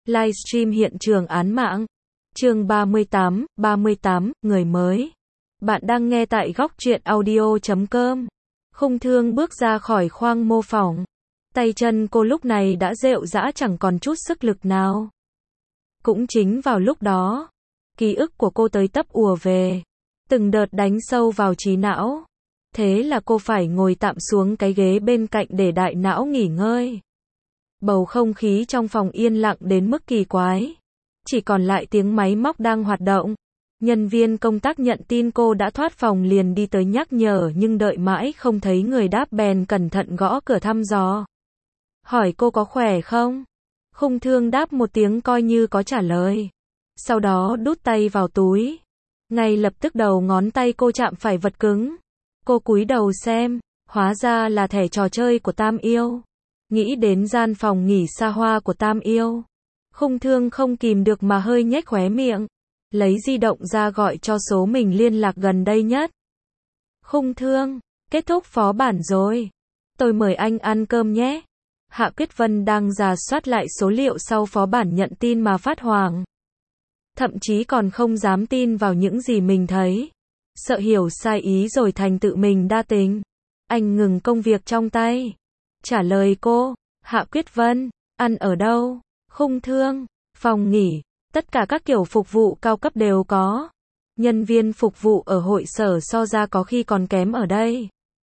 Livestream hiện trường án mạng. Chương 38, người mới. Bạn đang nghe tại góc truyện audio.com. Khung Thương bước ra khỏi khoang mô phỏng. Tay chân cô lúc này đã rệu rã chẳng còn chút sức lực nào. Cũng chính vào lúc đó, ký ức của cô tới tấp ùa về. Từng đợt đánh sâu vào trí não. Thế là cô phải ngồi tạm xuống cái ghế bên cạnh để đại não nghỉ ngơi. Bầu không khí trong phòng yên lặng đến mức kỳ quái. Chỉ còn lại tiếng máy móc đang hoạt động. Nhân viên công tác nhận tin cô đã thoát phòng liền đi tới nhắc nhở nhưng đợi mãi không thấy người đáp bèn cẩn thận gõ cửa thăm dò. Hỏi cô có khỏe không? Khung Thương đáp một tiếng coi như có trả lời. Sau đó đút tay vào túi. Ngay lập tức đầu ngón tay cô chạm phải vật cứng. Cô cúi đầu xem, hóa ra là thẻ trò chơi của Tam Yêu. Nghĩ đến gian phòng nghỉ xa hoa của Tam Yêu, Khung Thương không kìm được mà hơi nhếch khóe miệng. Lấy di động ra gọi cho số mình liên lạc gần đây nhất. Khung Thương, kết thúc phó bản rồi. Tôi mời anh ăn cơm nhé. Hạ Quyết Vân đang rà soát lại số liệu sau phó bản nhận tin mà phát hoảng. Thậm chí còn không dám tin vào những gì mình thấy. Sợ hiểu sai ý rồi thành tự mình đa tình. Anh ngừng công việc trong tay. Trả lời cô, Hạ Quyết Vân, ăn ở đâu? Khung Thương, phòng nghỉ, tất cả các kiểu phục vụ cao cấp đều có. Nhân viên phục vụ ở hội sở so ra có khi còn kém ở đây.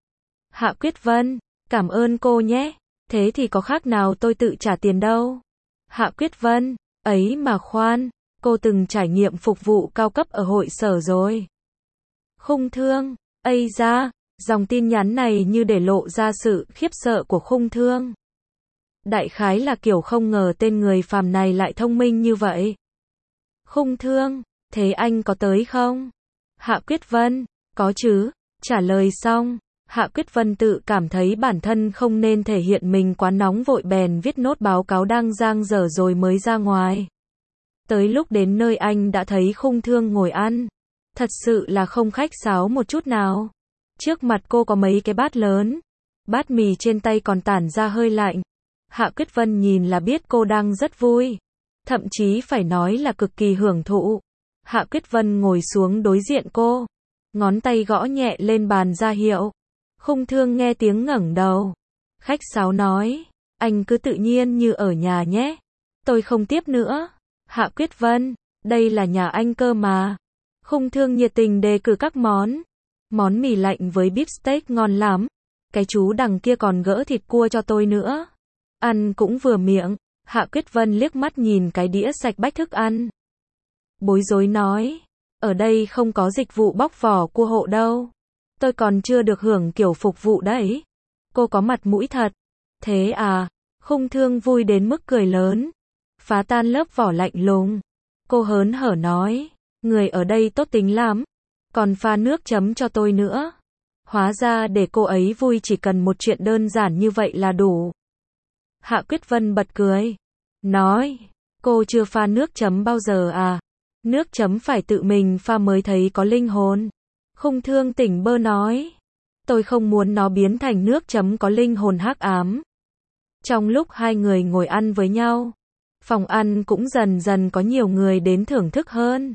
Hạ Quyết Vân, cảm ơn cô nhé. Thế thì có khác nào tôi tự trả tiền đâu. Hạ Quyết Vân, ấy mà khoan, cô từng trải nghiệm phục vụ cao cấp ở hội sở rồi. Khung Thương, ây da, dòng tin nhắn này như để lộ ra sự khiếp sợ của Khung Thương. Đại khái là kiểu không ngờ tên người phàm này lại thông minh như vậy. Khung Thương, thế anh có tới không? Hạ Quyết Vân, có chứ. Trả lời xong, Hạ Quyết Vân tự cảm thấy bản thân không nên thể hiện mình quá nóng vội bèn viết nốt báo cáo đang dang dở rồi mới ra ngoài. Tới lúc đến nơi anh đã thấy Khung Thương ngồi ăn. Thật sự là không khách sáo một chút nào. Trước mặt cô có mấy cái bát lớn. Bát mì trên tay còn tản ra hơi lạnh. Hạ Quyết Vân nhìn là biết cô đang rất vui. Thậm chí phải nói là cực kỳ hưởng thụ. Hạ Quyết Vân ngồi xuống đối diện cô. Ngón tay gõ nhẹ lên bàn ra hiệu. Khung Thương nghe tiếng ngẩng đầu. Khách sáo nói, anh cứ tự nhiên như ở nhà nhé. Tôi không tiếp nữa. Hạ Quyết Vân, đây là nhà anh cơ mà. Khung Thương nhiệt tình đề cử các món. Món mì lạnh với beef steak ngon lắm. Cái chú đằng kia còn gỡ thịt cua cho tôi nữa. Ăn cũng vừa miệng. Hạ Quyết Vân liếc mắt nhìn cái đĩa sạch bách thức ăn. Bối rối nói, ở đây không có dịch vụ bóc vỏ cua hộ đâu. Tôi còn chưa được hưởng kiểu phục vụ đấy. Cô có mặt mũi thật. Thế à? Khung Thương vui đến mức cười lớn. Phá tan lớp vỏ lạnh lùng. Cô hớn hở nói, người ở đây tốt tính lắm. Còn pha nước chấm cho tôi nữa. Hóa ra để cô ấy vui chỉ cần một chuyện đơn giản như vậy là đủ. Hạ Quyết Vân bật cười. Nói, cô chưa pha nước chấm bao giờ à? Nước chấm phải tự mình pha mới thấy có linh hồn. Khung Thương tỉnh bơ nói. Tôi không muốn nó biến thành nước chấm có linh hồn hắc ám. Trong lúc hai người ngồi ăn với nhau, phòng ăn cũng dần dần có nhiều người đến thưởng thức hơn.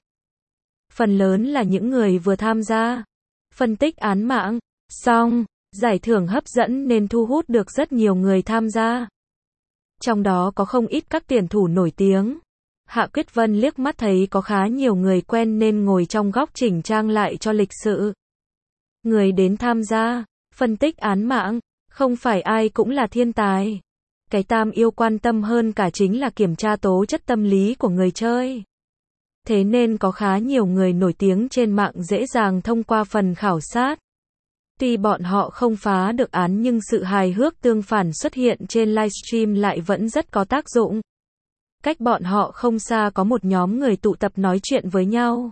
Phần lớn là những người vừa tham gia phân tích án mạng, xong, giải thưởng hấp dẫn nên thu hút được rất nhiều người tham gia. Trong đó có không ít các tuyển thủ nổi tiếng. Hạ Quyết Vân liếc mắt thấy có khá nhiều người quen nên ngồi trong góc chỉnh trang lại cho lịch sự. Người đến tham gia phân tích án mạng, không phải ai cũng là thiên tài. Cái Tam Yêu quan tâm hơn cả chính là kiểm tra tố chất tâm lý của người chơi. Thế nên có khá nhiều người nổi tiếng trên mạng dễ dàng thông qua phần khảo sát. Tuy bọn họ không phá được án nhưng sự hài hước tương phản xuất hiện trên livestream lại vẫn rất có tác dụng. Cách bọn họ không xa có một nhóm người tụ tập nói chuyện với nhau.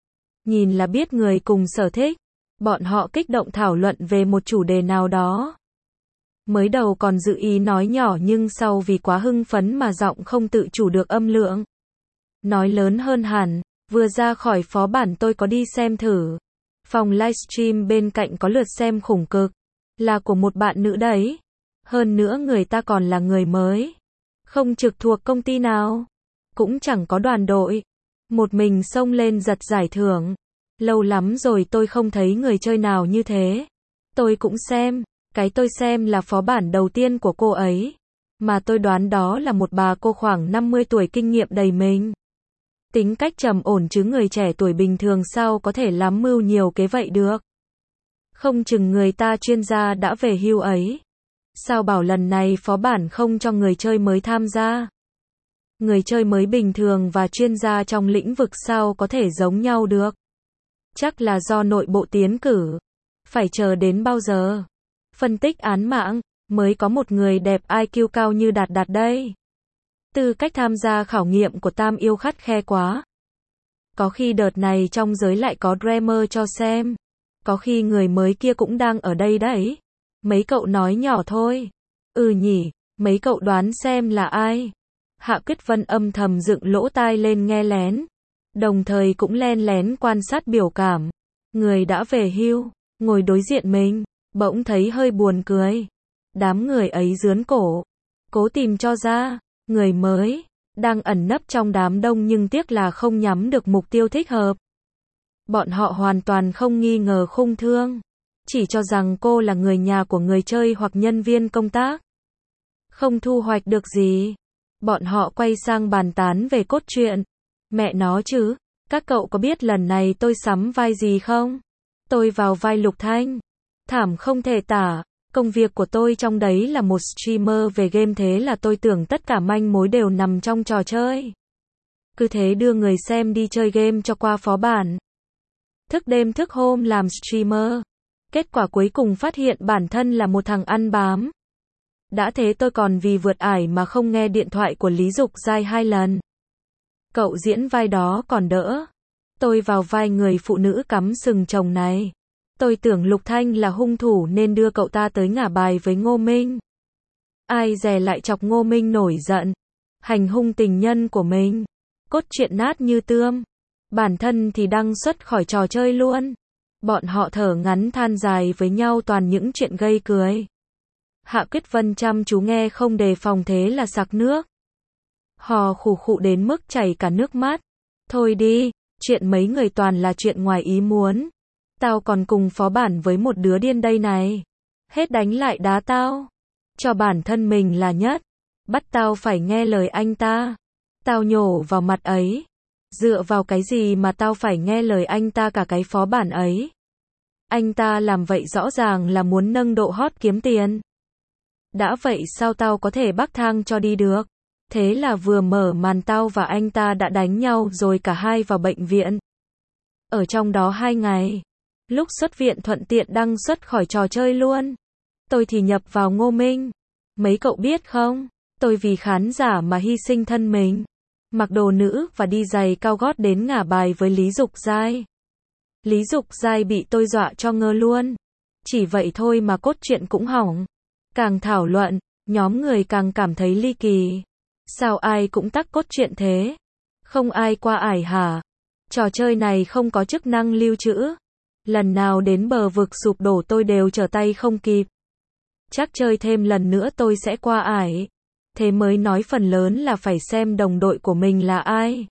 Nhìn là biết người cùng sở thích. Bọn họ kích động thảo luận về một chủ đề nào đó. Mới đầu còn dự ý nói nhỏ nhưng sau vì quá hưng phấn mà giọng không tự chủ được âm lượng. Nói lớn hơn hẳn, vừa ra khỏi phó bản tôi có đi xem thử. Phòng livestream bên cạnh có lượt xem khủng cực. Là của một bạn nữ đấy. Hơn nữa người ta còn là người mới. Không trực thuộc công ty nào. cũng chẳng có đoàn đội. Một mình xông lên giật giải thưởng. Lâu lắm rồi tôi không thấy người chơi nào như thế. Tôi cũng xem. Cái tôi xem là phó bản đầu tiên của cô ấy. Mà tôi đoán đó là một bà cô khoảng 50 tuổi kinh nghiệm đầy mình. Tính cách trầm ổn chứ người trẻ tuổi bình thường sao có thể lắm mưu nhiều kế vậy được. Không chừng người ta chuyên gia đã về hưu ấy. Sao bảo lần này phó bản không cho người chơi mới tham gia? Người chơi mới bình thường và chuyên gia trong lĩnh vực sao có thể giống nhau được? Chắc là do nội bộ tiến cử. Phải chờ đến bao giờ? Phân tích án mạng, mới có một người đẹp IQ cao như Đạt Đạt đây. Tư cách tham gia khảo nghiệm của Tam yêu khắt khe quá. Có khi đợt này trong giới lại có dreamer cho xem. Có khi người mới kia cũng đang ở đây đấy. Mấy cậu nói nhỏ thôi. Ừ nhỉ, mấy cậu đoán xem là ai? Hạ Quyết Vân âm thầm dựng lỗ tai lên nghe lén. Đồng thời cũng len lén quan sát biểu cảm. Người đã về hưu, ngồi đối diện mình, bỗng thấy hơi buồn cười. Đám người ấy rướn cổ, cố tìm cho ra, người mới, đang ẩn nấp trong đám đông nhưng tiếc là không nhắm được mục tiêu thích hợp. Bọn họ hoàn toàn không nghi ngờ Khung Thương, chỉ cho rằng cô là người nhà của người chơi hoặc nhân viên công tác. Không thu hoạch được gì. Bọn họ quay sang bàn tán về cốt truyện. Mẹ nó chứ, các cậu có biết lần này tôi sắm vai gì không? Tôi vào vai Lục Thanh. Thảm không thể tả. Công việc của tôi trong đấy là một streamer về game, thế là tôi tưởng tất cả manh mối đều nằm trong trò chơi. Cứ thế đưa người xem đi chơi game cho qua phó bản. Thức đêm thức hôm làm streamer. Kết quả cuối cùng phát hiện bản thân là một thằng ăn bám. Đã thế tôi còn vì vượt ải mà không nghe điện thoại của Lý Dục Giai 2 lần. Cậu diễn vai đó còn đỡ. Tôi vào vai người phụ nữ cắm sừng chồng này. Tôi tưởng Lục Thanh là hung thủ nên đưa cậu ta tới ngả bài với Ngô Minh. Ai dè lại chọc Ngô Minh nổi giận. Hành hung tình nhân của mình. Cốt truyện nát như tươm. Bản thân thì đăng xuất khỏi trò chơi luôn. Bọn họ thở ngắn than dài với nhau toàn những chuyện gây cười. Hạ Quyết Vân chăm chú nghe không đề phòng thế là sặc nước. Hò khủ khụ đến mức chảy cả nước mắt. Thôi đi, chuyện mấy người toàn là chuyện ngoài ý muốn. Tao còn cùng phó bản với một đứa điên đây này. Hết đánh lại đá tao. Cho bản thân mình là nhất. Bắt tao phải nghe lời anh ta. Tao nhổ vào mặt ấy. Dựa vào cái gì mà tao phải nghe lời anh ta cả cái phó bản ấy. Anh ta làm vậy rõ ràng là muốn nâng độ hot kiếm tiền. Đã vậy sao tao có thể bắc thang cho đi được. Thế là vừa mở màn tao và anh ta đã đánh nhau rồi cả hai vào bệnh viện. Ở trong đó 2 ngày. Lúc xuất viện thuận tiện đăng xuất khỏi trò chơi luôn. Tôi thì nhập vào Ngô Minh. Mấy cậu biết không, tôi vì khán giả mà hy sinh thân mình. Mặc đồ nữ và đi giày cao gót đến ngả bài với Lý Dục Giai. Lý Dục Giai bị tôi dọa cho ngơ luôn. Chỉ vậy thôi mà cốt truyện cũng hỏng. Càng thảo luận, nhóm người càng cảm thấy ly kỳ. Sao ai cũng tắc cốt truyện thế? Không ai qua ải hả? Trò chơi này không có chức năng lưu trữ. Lần nào đến bờ vực sụp đổ tôi đều trở tay không kịp. Chắc chơi thêm lần nữa tôi sẽ qua ải. Thế mới nói phần lớn là phải xem đồng đội của mình là ai.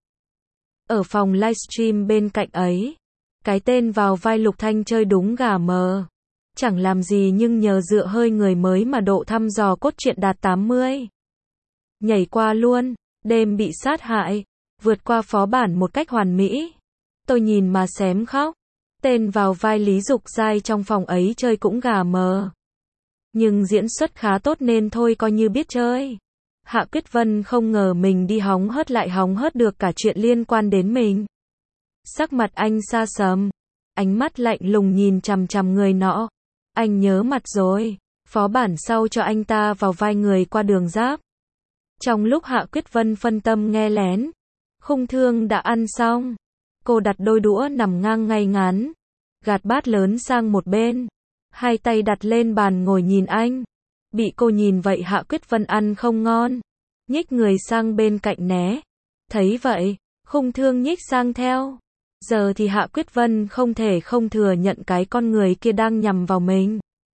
Ở phòng livestream bên cạnh ấy, cái tên vào vai Lục Thanh chơi đúng gà mờ. Chẳng làm gì nhưng nhờ dựa hơi người mới mà độ thăm dò cốt truyện đạt 80. Nhảy qua luôn, đêm bị sát hại, vượt qua phó bản một cách hoàn mỹ. Tôi nhìn mà xém khóc. Tên vào vai Lý Dục Giai trong phòng ấy chơi cũng gà mờ. Nhưng diễn xuất khá tốt nên thôi coi như biết chơi. Hạ Quyết Vân không ngờ mình đi hóng hớt lại hóng hớt được cả chuyện liên quan đến mình. Sắc mặt anh sa sầm, ánh mắt lạnh lùng nhìn chằm chằm người nọ. Anh nhớ mặt rồi, phó bản sau cho anh ta vào vai người qua đường giáp. Trong lúc Hạ Quyết Vân phân tâm nghe lén, Khung Thương đã ăn xong. Cô đặt đôi đũa nằm ngang ngay ngắn, gạt bát lớn sang một bên, hai tay đặt lên bàn ngồi nhìn anh. Bị cô nhìn vậy Hạ Quyết Vân ăn không ngon, nhích người sang bên cạnh né. Thấy vậy, Khung Thương nhích sang theo. Giờ thì Hạ Quyết Vân không thể không thừa nhận cái con người kia đang nhằm vào mình.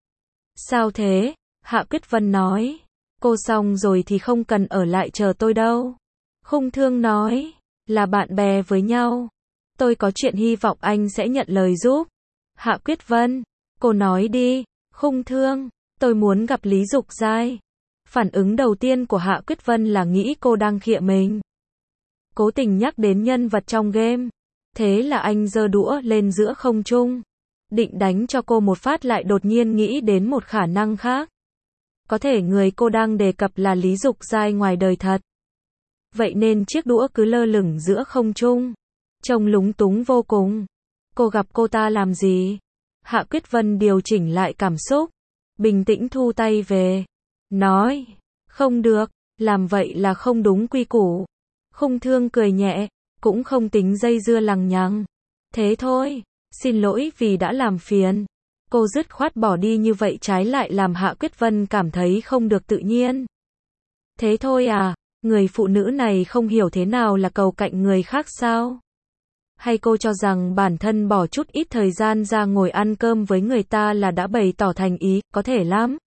Sao thế? Hạ Quyết Vân nói. Cô xong rồi thì không cần ở lại chờ tôi đâu. Khung Thương nói, là bạn bè với nhau. Tôi có chuyện hy vọng anh sẽ nhận lời giúp. Hạ Quyết Vân, cô nói đi. Khung Thương, tôi muốn gặp Lý Dục Giai. Phản ứng đầu tiên của Hạ Quyết Vân là nghĩ cô đang khịa mình. Cố tình nhắc đến nhân vật trong game. Thế là anh giơ đũa lên giữa không trung. Định đánh cho cô một phát lại đột nhiên nghĩ đến một khả năng khác. Có thể người cô đang đề cập là Lý Dục Giai ngoài đời thật. Vậy nên chiếc đũa cứ lơ lửng giữa không trung. Trông lúng túng vô cùng. Cô gặp cô ta làm gì? Hạ Quyết Vân điều chỉnh lại cảm xúc. Bình tĩnh thu tay về. Nói, không được, làm vậy là không đúng quy củ. Khung Thương cười nhẹ, cũng không tính dây dưa lằng nhằng. Thế thôi, xin lỗi vì đã làm phiền. Cô dứt khoát bỏ đi như vậy trái lại làm Hạ Quyết Vân cảm thấy không được tự nhiên. Thế thôi à, người phụ nữ này không hiểu thế nào là cầu cạnh người khác sao? Hay cô cho rằng bản thân bỏ chút ít thời gian ra ngồi ăn cơm với người ta là đã bày tỏ thành ý, có thể lắm.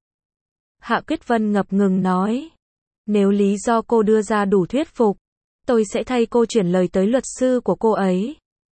Hạ Quyết Vân ngập ngừng nói. Nếu lý do cô đưa ra đủ thuyết phục, tôi sẽ thay cô chuyển lời tới luật sư của cô ấy.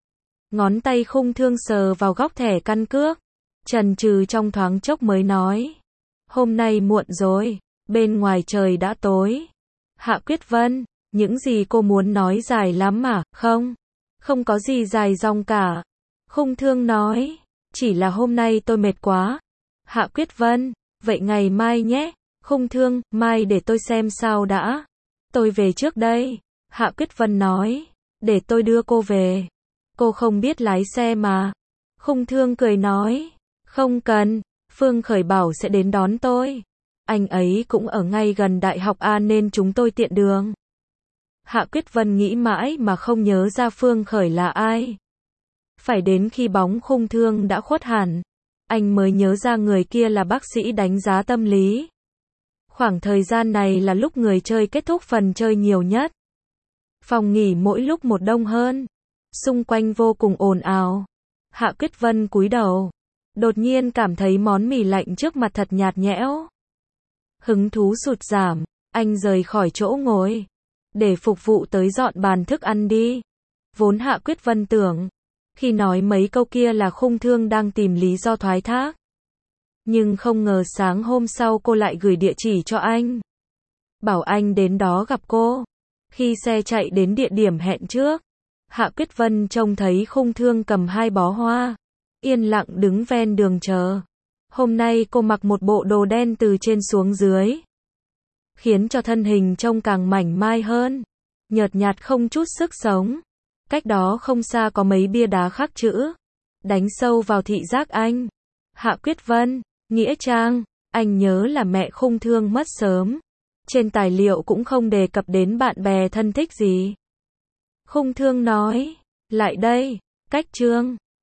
Ngón tay Khung Thương sờ vào góc thẻ căn cước. Chần chừ trong thoáng chốc mới nói. Hôm nay muộn rồi, bên ngoài trời đã tối. Hạ Quyết Vân, những gì cô muốn nói dài lắm mà, không? Không có gì dài dòng cả. Khung Thương nói. Chỉ là hôm nay tôi mệt quá. Hạ Quyết Vân, vậy ngày mai nhé. Khung Thương, mai để tôi xem sao đã. Tôi về trước đây. Hạ Quyết Vân nói. Để tôi đưa cô về. Cô không biết lái xe mà. Khung Thương cười nói. Không cần, Phương Khởi bảo sẽ đến đón tôi. Anh ấy cũng ở ngay gần Đại học A nên chúng tôi tiện đường. Hạ Quyết Vân nghĩ mãi mà không nhớ ra Phương Khởi là ai. Phải đến khi bóng Khung Thương đã khuất hẳn, anh mới nhớ ra người kia là bác sĩ đánh giá tâm lý. Khoảng thời gian này là lúc người chơi kết thúc phần chơi nhiều nhất. Phòng nghỉ mỗi lúc một đông hơn. Xung quanh vô cùng ồn ào. Hạ Quyết Vân cúi đầu. Đột nhiên cảm thấy món mì lạnh trước mặt thật nhạt nhẽo. Hứng thú sụt giảm, anh rời khỏi chỗ ngồi. Để phục vụ tới dọn bàn thức ăn đi. Vốn Hạ Quyết Vân tưởng, khi nói mấy câu kia là Khung Thương đang tìm lý do thoái thác. Nhưng không ngờ sáng hôm sau cô lại gửi địa chỉ cho anh. Bảo anh đến đó gặp cô. Khi xe chạy đến địa điểm hẹn trước, Hạ Quyết Vân trông thấy Khung Thương cầm 2 bó hoa. Yên lặng đứng ven đường chờ. Hôm nay cô mặc một bộ đồ đen từ trên xuống dưới. Khiến cho thân hình trông càng mảnh mai hơn. Nhợt nhạt không chút sức sống. Cách đó không xa có mấy bia đá khắc chữ. Đánh sâu vào thị giác anh. Hạ Quyết Vân, Nghĩa Trang. Anh nhớ là mẹ Khung Thương mất sớm. Trên tài liệu cũng không đề cập đến bạn bè thân thích gì. Khung Thương nói. Lại đây, cách Trương.